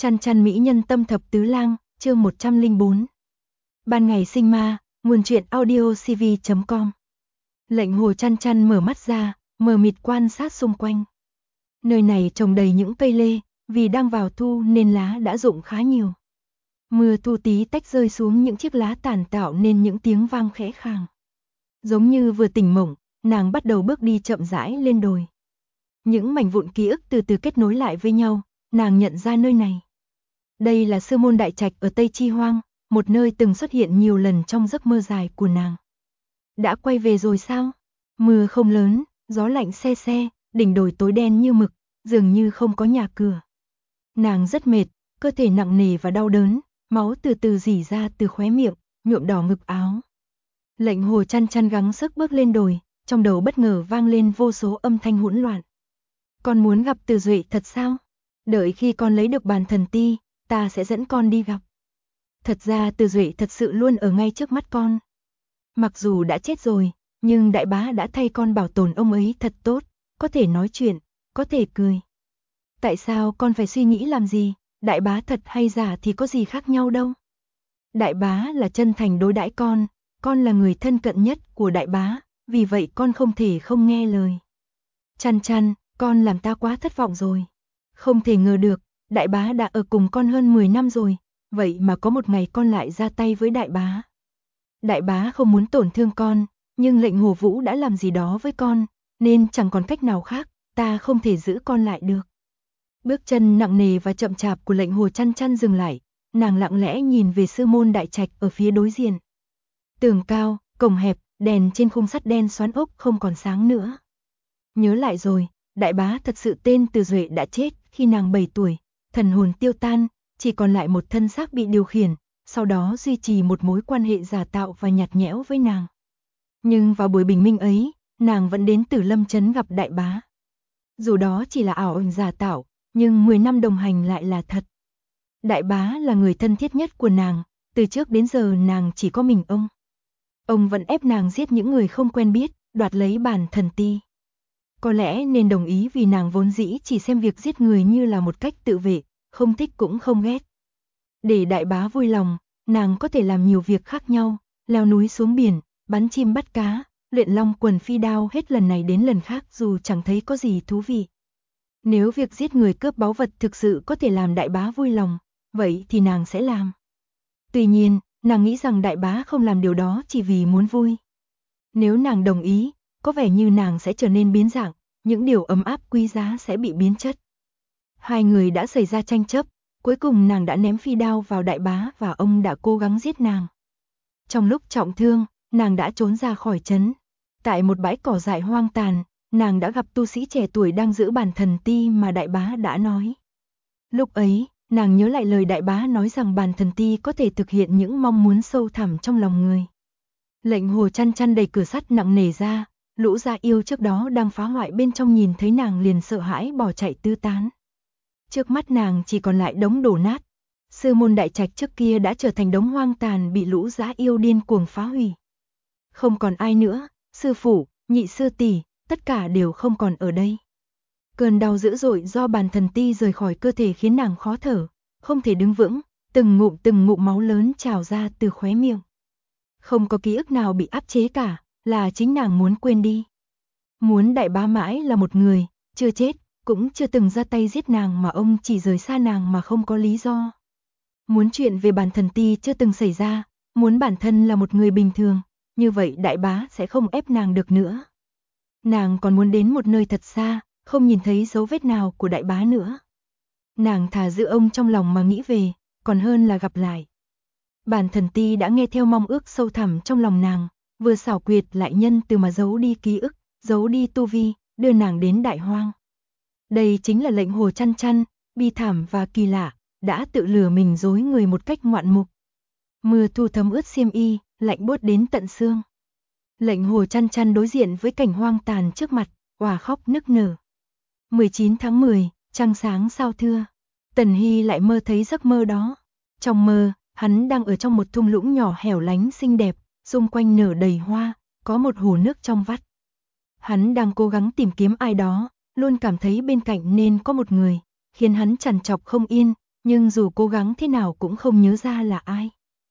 Chăn chăn mỹ nhân tâm thập tứ lang, chương 104. Ban ngày sinh ma, nguồn truyện audio cv.com. Lệnh hồ chăn chăn mở mắt ra, mờ mịt quan sát xung quanh. Nơi này trồng đầy những cây lê, vì đang vào thu nên lá đã rụng khá nhiều. Mưa thu tí tách rơi xuống những chiếc lá tàn tạo nên những tiếng vang khẽ khàng. Giống như vừa tỉnh mộng, nàng bắt đầu bước đi chậm rãi lên đồi. Những mảnh vụn ký ức từ từ kết nối lại với nhau, nàng nhận ra nơi này. Đây là Sư Môn Đại Trạch ở Tây Chi Hoang, một nơi từng xuất hiện nhiều lần trong giấc mơ dài của nàng. Đã quay về rồi sao? Mưa không lớn, gió lạnh se se, đỉnh đồi tối đen như mực, dường như không có nhà cửa. Nàng rất mệt, cơ thể nặng nề và đau đớn, máu từ từ rỉ ra từ khóe miệng, nhuộm đỏ ngực áo. Lệnh hồ chăn chăn gắng sức bước lên đồi, trong đầu bất ngờ vang lên vô số âm thanh hỗn loạn. Con muốn gặp Từ Duệ thật sao? Đợi khi con lấy được bàn thần ti, ta sẽ dẫn con đi gặp. Thật ra Từ Duệ thật sự luôn ở ngay trước mắt con. Mặc dù đã chết rồi, nhưng đại bá đã thay con bảo tồn ông ấy thật tốt, có thể nói chuyện, có thể cười. Tại sao con phải suy nghĩ làm gì, đại bá thật hay giả thì có gì khác nhau đâu. Đại bá là chân thành đối đãi con là người thân cận nhất của đại bá, vì vậy con không thể không nghe lời. Chăn chăn, con làm ta quá thất vọng rồi. Không thể ngờ được, đại bá đã ở cùng con hơn 10 năm rồi, vậy mà có một ngày con lại ra tay với đại bá. Đại bá không muốn tổn thương con, nhưng lệnh Hồ Vũ đã làm gì đó với con, nên chẳng còn cách nào khác, ta không thể giữ con lại được. Bước chân nặng nề và chậm chạp của lệnh Hồ chăn chăn dừng lại, nàng lặng lẽ nhìn về Sư Môn Đại Trạch ở phía đối diện. Tường cao, cổng hẹp, đèn trên khung sắt đen xoắn ốc không còn sáng nữa. Nhớ lại rồi, đại bá thật sự tên Từ Duệ đã chết khi nàng 7 tuổi, thần hồn tiêu tan, chỉ còn lại một thân xác bị điều khiển, sau đó duy trì một mối quan hệ giả tạo và nhạt nhẽo với nàng. Nhưng vào buổi bình minh ấy, nàng vẫn đến Tử Lâm Trấn gặp đại bá. Dù đó chỉ là ảo ảnh giả tạo, nhưng 10 năm đồng hành lại là thật. Đại bá là người thân thiết nhất của nàng, từ trước đến giờ nàng chỉ có mình ông. Ông vẫn ép nàng giết những người không quen biết, đoạt lấy bàn thần ti. Có lẽ nên đồng ý vì nàng vốn dĩ chỉ xem việc giết người như là một cách tự vệ, không thích cũng không ghét. Để đại bá vui lòng, nàng có thể làm nhiều việc khác nhau, leo núi xuống biển, bắn chim bắt cá, luyện long quần phi đao hết lần này đến lần khác dù chẳng thấy có gì thú vị. Nếu việc giết người cướp báu vật thực sự có thể làm đại bá vui lòng, vậy thì nàng sẽ làm. Tuy nhiên, nàng nghĩ rằng đại bá không làm điều đó chỉ vì muốn vui. Nếu nàng đồng ý, có vẻ như nàng sẽ trở nên biến dạng, những điều ấm áp quý giá sẽ bị biến chất. Hai người đã xảy ra tranh chấp, cuối cùng nàng đã ném phi đao vào đại bá và ông đã cố gắng giết nàng. Trong lúc trọng thương, nàng đã trốn ra khỏi trấn. Tại một bãi cỏ dại hoang tàn, nàng đã gặp tu sĩ trẻ tuổi đang giữ bàn thần ti mà đại bá đã nói. Lúc ấy, nàng nhớ lại lời đại bá nói rằng bàn thần ti có thể thực hiện những mong muốn sâu thẳm trong lòng người. Lệnh Hồ chăn chăn đẩy cửa sắt nặng nề ra, lũ gia yêu trước đó đang phá hoại bên trong nhìn thấy nàng liền sợ hãi bỏ chạy tứ tán. Trước mắt nàng chỉ còn lại đống đổ nát. Sư Môn Đại Trạch trước kia đã trở thành đống hoang tàn bị lũ dã yêu điên cuồng phá hủy. Không còn ai nữa, sư phụ, nhị sư tỷ, tất cả đều không còn ở đây. Cơn đau dữ dội do bàn thần ti rời khỏi cơ thể khiến nàng khó thở, không thể đứng vững, từng ngụm máu lớn trào ra từ khóe miệng. Không có ký ức nào bị áp chế cả, là chính nàng muốn quên đi. Muốn đại bá mãi là một người, chưa chết, cũng chưa từng ra tay giết nàng mà ông chỉ rời xa nàng mà không có lý do. Muốn chuyện về bàn thần ti chưa từng xảy ra, muốn bản thân là một người bình thường, như vậy đại bá sẽ không ép nàng được nữa. Nàng còn muốn đến một nơi thật xa, không nhìn thấy dấu vết nào của đại bá nữa. Nàng thà giữ ông trong lòng mà nghĩ về, còn hơn là gặp lại. Bàn thần ti đã nghe theo mong ước sâu thẳm trong lòng nàng, vừa xảo quyệt lại nhân từ mà giấu đi ký ức, giấu đi tu vi, đưa nàng đến đại hoang. Đây chính là lệnh Hồ chăn chăn, bi thảm và kỳ lạ, đã tự lừa mình dối người một cách ngoạn mục. Mưa thu thấm ướt xiêm y, lạnh buốt đến tận xương. Lệnh Hồ chăn chăn đối diện với cảnh hoang tàn trước mặt, òa khóc nức nở. 19 tháng 10, trăng sáng sao thưa. Tần Hy lại mơ thấy giấc mơ đó. Trong mơ, hắn đang ở trong một thung lũng nhỏ hẻo lánh xinh đẹp, xung quanh nở đầy hoa, có một hồ nước trong vắt. Hắn đang cố gắng tìm kiếm ai đó, luôn cảm thấy bên cạnh nên có một người, khiến hắn trằn trọc không yên, nhưng dù cố gắng thế nào cũng không nhớ ra là ai.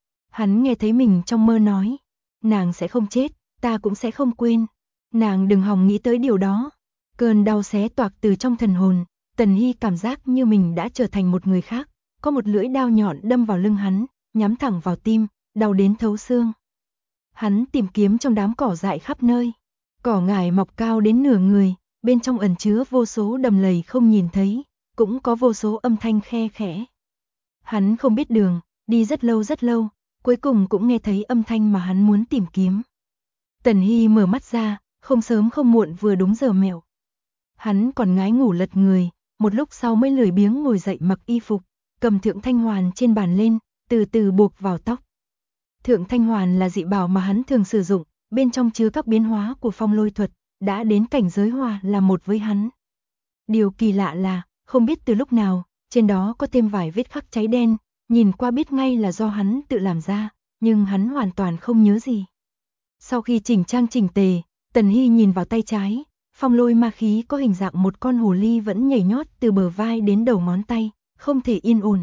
Hắn nghe thấy mình trong mơ nói, nàng sẽ không chết, ta cũng sẽ không quên. Nàng đừng hòng nghĩ tới điều đó. Cơn đau xé toạc từ trong thần hồn, Tần Hy cảm giác như mình đã trở thành một người khác, có một lưỡi đao nhọn đâm vào lưng hắn, nhắm thẳng vào tim, đau đến thấu xương. Hắn tìm kiếm trong đám cỏ dại khắp nơi. Cỏ ngải mọc cao đến nửa người, bên trong ẩn chứa vô số đầm lầy không nhìn thấy, cũng có vô số âm thanh khe khẽ. Hắn không biết đường, đi rất lâu, cuối cùng cũng nghe thấy âm thanh mà hắn muốn tìm kiếm. Tần Hy mở mắt ra, không sớm không muộn vừa đúng giờ mẹo. Hắn còn ngái ngủ lật người, một lúc sau mới lười biếng ngồi dậy mặc y phục, cầm thượng thanh hoàn trên bàn lên, từ từ buộc vào tóc. Thượng thanh hoàn là dị bảo mà hắn thường sử dụng, bên trong chứa các biến hóa của phong lôi thuật, đã đến cảnh giới hòa là một với hắn. Điều kỳ lạ là, không biết từ lúc nào, trên đó có thêm vài vết khắc cháy đen, nhìn qua biết ngay là do hắn tự làm ra, nhưng hắn hoàn toàn không nhớ gì. Sau khi chỉnh trang chỉnh tề, Tần Hy nhìn vào tay trái, phong lôi ma khí có hình dạng một con hồ ly vẫn nhảy nhót từ bờ vai đến đầu ngón tay, không thể yên ổn.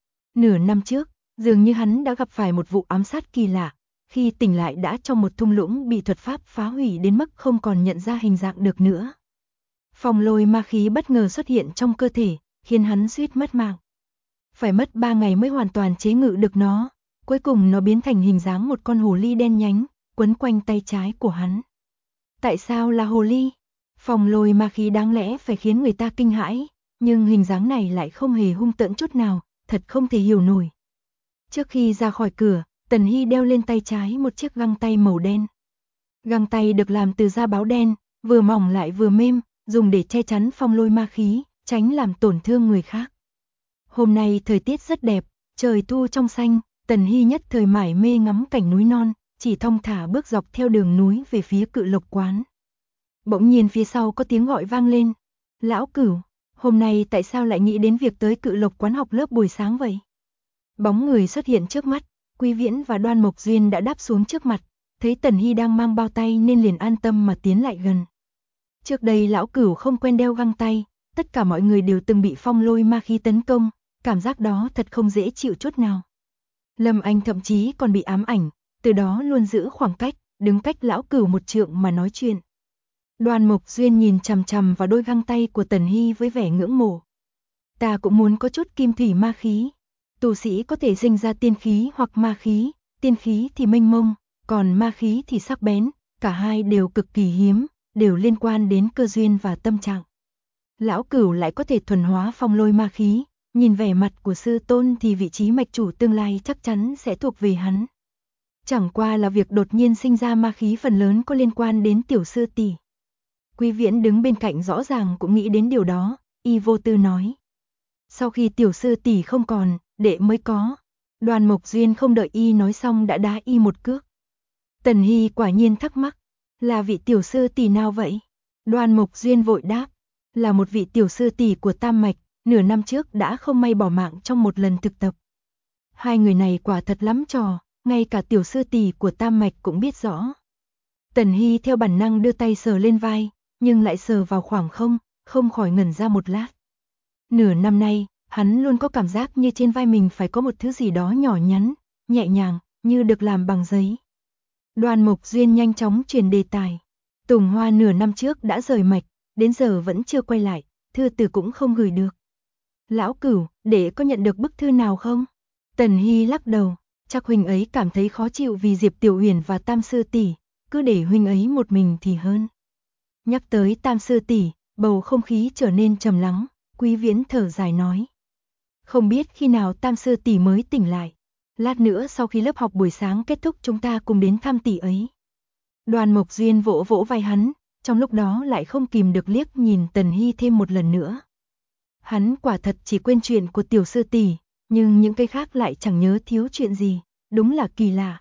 Nửa năm trước, dường như hắn đã gặp phải một vụ ám sát kỳ lạ, khi tỉnh lại đã trong một thung lũng bị thuật pháp phá hủy đến mức không còn nhận ra hình dạng được nữa. Phong lôi ma khí bất ngờ xuất hiện trong cơ thể, khiến hắn suýt mất mạng. Phải mất 3 ngày mới hoàn toàn chế ngự được nó, cuối cùng nó biến thành hình dáng một con hồ ly đen nhánh, quấn quanh tay trái của hắn. Tại sao là hồ ly? Phong lôi ma khí đáng lẽ phải khiến người ta kinh hãi, nhưng hình dáng này lại không hề hung tợn chút nào, thật không thể hiểu nổi. Trước khi ra khỏi cửa, Tần Hy đeo lên tay trái một chiếc găng tay màu đen. Găng tay được làm từ da báo đen, vừa mỏng lại vừa mềm, dùng để che chắn phong lôi ma khí, tránh làm tổn thương người khác. Hôm nay thời tiết rất đẹp, trời thu trong xanh, Tần Hy nhất thời mải mê ngắm cảnh núi non, chỉ thong thả bước dọc theo đường núi về phía Cự Lộc quán. Bỗng nhiên phía sau có tiếng gọi vang lên. Lão Cửu, hôm nay tại sao lại nghĩ đến việc tới Cự Lộc quán học lớp buổi sáng vậy? Bóng người xuất hiện trước mắt, Quý Viễn và Đoan Mộc Duyên đã đáp xuống trước mặt, thấy Tần Hy đang mang bao tay nên liền an tâm mà tiến lại gần. Trước đây Lão Cửu không quen đeo găng tay, tất cả mọi người đều từng bị phong lôi ma khí tấn công, cảm giác đó thật không dễ chịu chút nào. Lâm Anh thậm chí còn bị ám ảnh, từ đó luôn giữ khoảng cách, đứng cách Lão Cửu một trượng mà nói chuyện. Đoan Mộc Duyên nhìn chằm chằm vào đôi găng tay của Tần Hy với vẻ ngưỡng mộ. Ta cũng muốn có chút kim thủy ma khí. Tu sĩ có thể sinh ra tiên khí hoặc ma khí, tiên khí thì mênh mông, còn ma khí thì sắc bén, cả hai đều cực kỳ hiếm, đều liên quan đến cơ duyên và tâm trạng. Lão Cửu lại có thể thuần hóa phong lôi ma khí, nhìn vẻ mặt của sư tôn thì vị trí mạch chủ tương lai chắc chắn sẽ thuộc về hắn. Chẳng qua là việc đột nhiên sinh ra ma khí phần lớn có liên quan đến tiểu sư tỷ. Quý Viễn đứng bên cạnh rõ ràng cũng nghĩ đến điều đó, y vô tư nói. Sau khi tiểu sư tỷ không còn, đệ mới có. Đoan Mộc Duyên không đợi y nói xong đã đá y một cước. Tần Hy quả nhiên thắc mắc, là vị tiểu sư tỷ nào vậy? Đoan Mộc Duyên vội đáp, là một vị tiểu sư tỷ của Tam Mạch, nửa năm trước đã không may bỏ mạng trong một lần thực tập. Hai người này quả thật lắm trò, ngay cả tiểu sư tỷ của Tam Mạch cũng biết rõ. Tần Hy theo bản năng đưa tay sờ lên vai, nhưng lại sờ vào khoảng không khỏi ngẩn ra một lát. Nửa năm nay, hắn luôn có cảm giác như trên vai mình phải có một thứ gì đó nhỏ nhắn, nhẹ nhàng, như được làm bằng giấy. Đoan Mộc Duyên nhanh chóng chuyển đề tài. Tùng Hoa nửa năm trước đã rời mạch, đến giờ vẫn chưa quay lại, thư từ cũng không gửi được. Lão Cửu, đệ có nhận được bức thư nào không? Tần Hy lắc đầu, chắc huynh ấy cảm thấy khó chịu vì Diệp Tiểu Uyển và Tam sư tỷ, cứ để huynh ấy một mình thì hơn. Nhắc tới Tam sư tỷ, bầu không khí trở nên trầm lắng, Quý Viễn thở dài nói. Không biết khi nào Tam sư tỷ mới tỉnh lại. Lát nữa sau khi lớp học buổi sáng kết thúc chúng ta cùng đến thăm tỷ ấy. Đoan Mộc Duyên vỗ vỗ vai hắn, trong lúc đó lại không kìm được liếc nhìn Tần Hy thêm một lần nữa. Hắn quả thật chỉ quên chuyện của tiểu sư tỷ, nhưng những cái khác lại chẳng nhớ thiếu chuyện gì, đúng là kỳ lạ.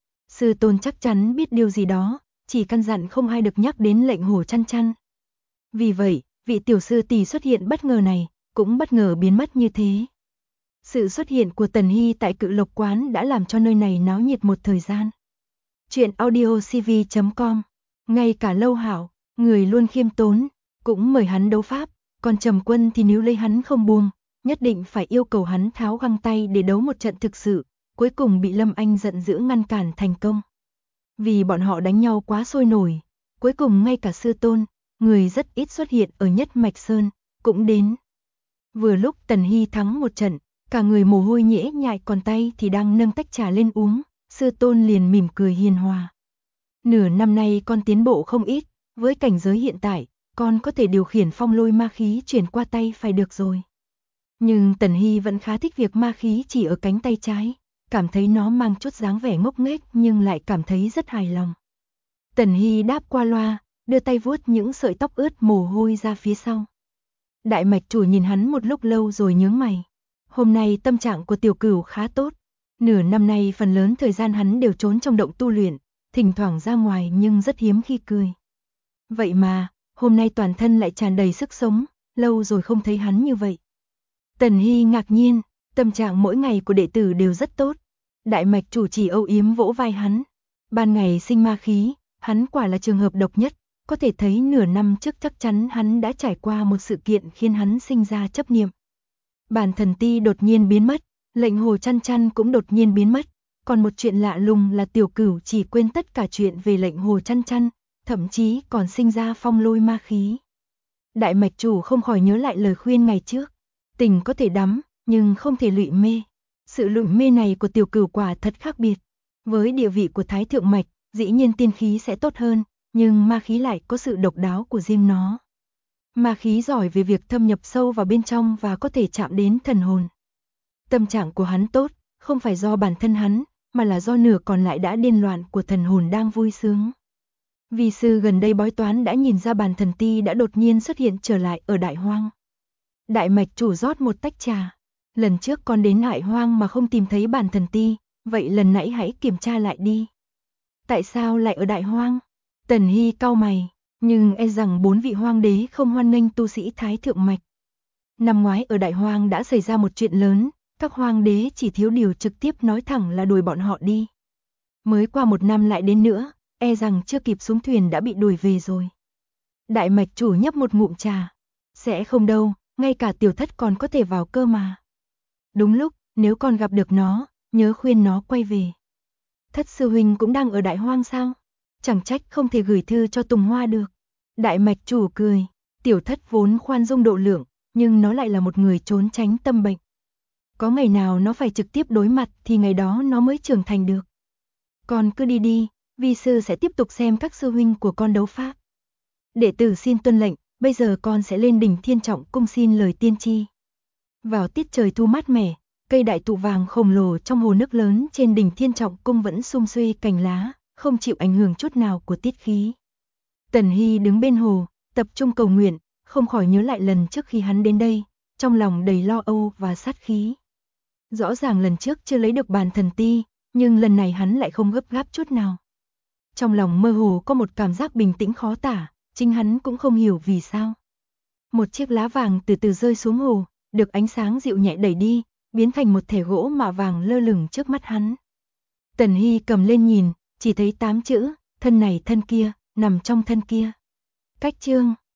Sư tôn chắc chắn biết điều gì đó, chỉ căn dặn không ai được nhắc đến lệnh Hồ Chăn Chăn. Vì vậy, vị tiểu sư tỷ xuất hiện bất ngờ này, cũng bất ngờ biến mất như thế. Sự xuất hiện của Tần Hy tại Cự Lộc quán đã làm cho nơi này náo nhiệt một thời gian. Chuyện audiocv.com. Ngay cả Lâu Hảo, người luôn khiêm tốn, cũng mời hắn đấu pháp, còn Trầm Quân thì níu lấy hắn không buông, nhất định phải yêu cầu hắn tháo găng tay để đấu một trận thực sự, cuối cùng bị Lâm Anh giận dữ ngăn cản thành công. Vì bọn họ đánh nhau quá sôi nổi, cuối cùng ngay cả sư tôn, người rất ít xuất hiện ở Nhất Mạch Sơn, cũng đến. Vừa lúc Tần Hy thắng một trận, cả người mồ hôi nhễ nhại còn tay thì đang nâng tách trà lên uống, sư tôn liền mỉm cười hiền hòa. Nửa năm nay con tiến bộ không ít, với cảnh giới hiện tại, con có thể điều khiển phong lôi ma khí chuyển qua tay phải được rồi. Nhưng Tần Hy vẫn khá thích việc ma khí chỉ ở cánh tay trái, cảm thấy nó mang chút dáng vẻ ngốc nghếch nhưng lại cảm thấy rất hài lòng. Tần Hy đáp qua loa, đưa tay vuốt những sợi tóc ướt mồ hôi ra phía sau. Đại mạch chủ nhìn hắn một lúc lâu rồi nhướng mày. Hôm nay tâm trạng của Tiểu Cửu khá tốt. Nửa năm nay phần lớn thời gian hắn đều trốn trong động tu luyện, thỉnh thoảng ra ngoài nhưng rất hiếm khi cười. Vậy mà, hôm nay toàn thân lại tràn đầy sức sống, lâu rồi không thấy hắn như vậy. Tần Hy ngạc nhiên, tâm trạng mỗi ngày của đệ tử đều rất tốt. Đại mạch chủ chỉ âu yếm vỗ vai hắn. Ban ngày sinh ma khí, hắn quả là trường hợp độc nhất, có thể thấy nửa năm trước chắc chắn hắn đã trải qua một sự kiện khiến hắn sinh ra chấp niệm. Bản thần ti đột nhiên biến mất, lệnh hồ chăn chăn cũng đột nhiên biến mất, còn một chuyện lạ lùng là Tiểu Cửu chỉ quên tất cả chuyện về lệnh hồ chăn chăn, thậm chí còn sinh ra phong lôi ma khí. Đại mạch chủ không khỏi nhớ lại lời khuyên ngày trước, tình có thể đắm, nhưng không thể lụy mê. Sự lụy mê này của Tiểu Cửu quả thật khác biệt. Với địa vị của Thái Thượng Mạch, dĩ nhiên tiên khí sẽ tốt hơn, nhưng ma khí lại có sự độc đáo của riêng nó. Ma khí giỏi về việc thâm nhập sâu vào bên trong và có thể chạm đến thần hồn. Tâm trạng của hắn tốt, không phải do bản thân hắn, mà là do nửa còn lại đã điên loạn của thần hồn đang vui sướng. Vi sư gần đây bói toán đã nhìn ra bản thần ti đã đột nhiên xuất hiện trở lại ở Đại Hoang. Đại mạch chủ rót một tách trà. Lần trước con đến Đại Hoang mà không tìm thấy bản thần ti, vậy lần nãy hãy kiểm tra lại đi. Tại sao lại ở Đại Hoang? Tần Hy cau mày, nhưng e rằng 4 vị hoang đế không hoan nghênh tu sĩ Thái Thượng Mạch. Năm ngoái ở Đại Hoang đã xảy ra một chuyện lớn, các hoang đế chỉ thiếu điều trực tiếp nói thẳng là đuổi bọn họ đi. Mới qua một năm lại đến nữa, e rằng chưa kịp xuống thuyền đã bị đuổi về rồi. Đại mạch chủ nhấp một ngụm trà. Sẽ không đâu, ngay cả tiểu thất còn có thể vào cơ mà. Đúng lúc, nếu con gặp được nó, nhớ khuyên nó quay về. Thất sư huynh cũng đang ở Đại Hoang sao? Chẳng trách không thể gửi thư cho Tùng Hoa được. Đại mạch chủ cười, tiểu thất vốn khoan dung độ lượng, nhưng nó lại là một người trốn tránh tâm bệnh. Có ngày nào nó phải trực tiếp đối mặt thì ngày đó nó mới trưởng thành được. Con cứ đi đi, vi sư sẽ tiếp tục xem các sư huynh của con đấu pháp. Đệ tử xin tuân lệnh, bây giờ con sẽ lên đỉnh Thiên Trọng cung xin lời tiên tri. Vào tiết trời thu mát mẻ, cây đại thụ vàng khổng lồ trong hồ nước lớn trên đỉnh Thiên Trọng cung vẫn sum xuê cành lá, không chịu ảnh hưởng chút nào của tiết khí. Tần Hy đứng bên hồ, tập trung cầu nguyện, không khỏi nhớ lại lần trước khi hắn đến đây, trong lòng đầy lo âu và sát khí. Rõ ràng lần trước chưa lấy được bàn thần ti, nhưng lần này hắn lại không gấp gáp chút nào. Trong lòng mơ hồ có một cảm giác bình tĩnh khó tả, chính hắn cũng không hiểu vì sao. Một chiếc lá vàng từ từ rơi xuống hồ, được ánh sáng dịu nhẹ đẩy đi, biến thành một thẻ gỗ mạ vàng lơ lửng trước mắt hắn. Tần Hy cầm lên nhìn, chỉ thấy 8 chữ, thân này thân kia, nằm trong thân kia. Cách chương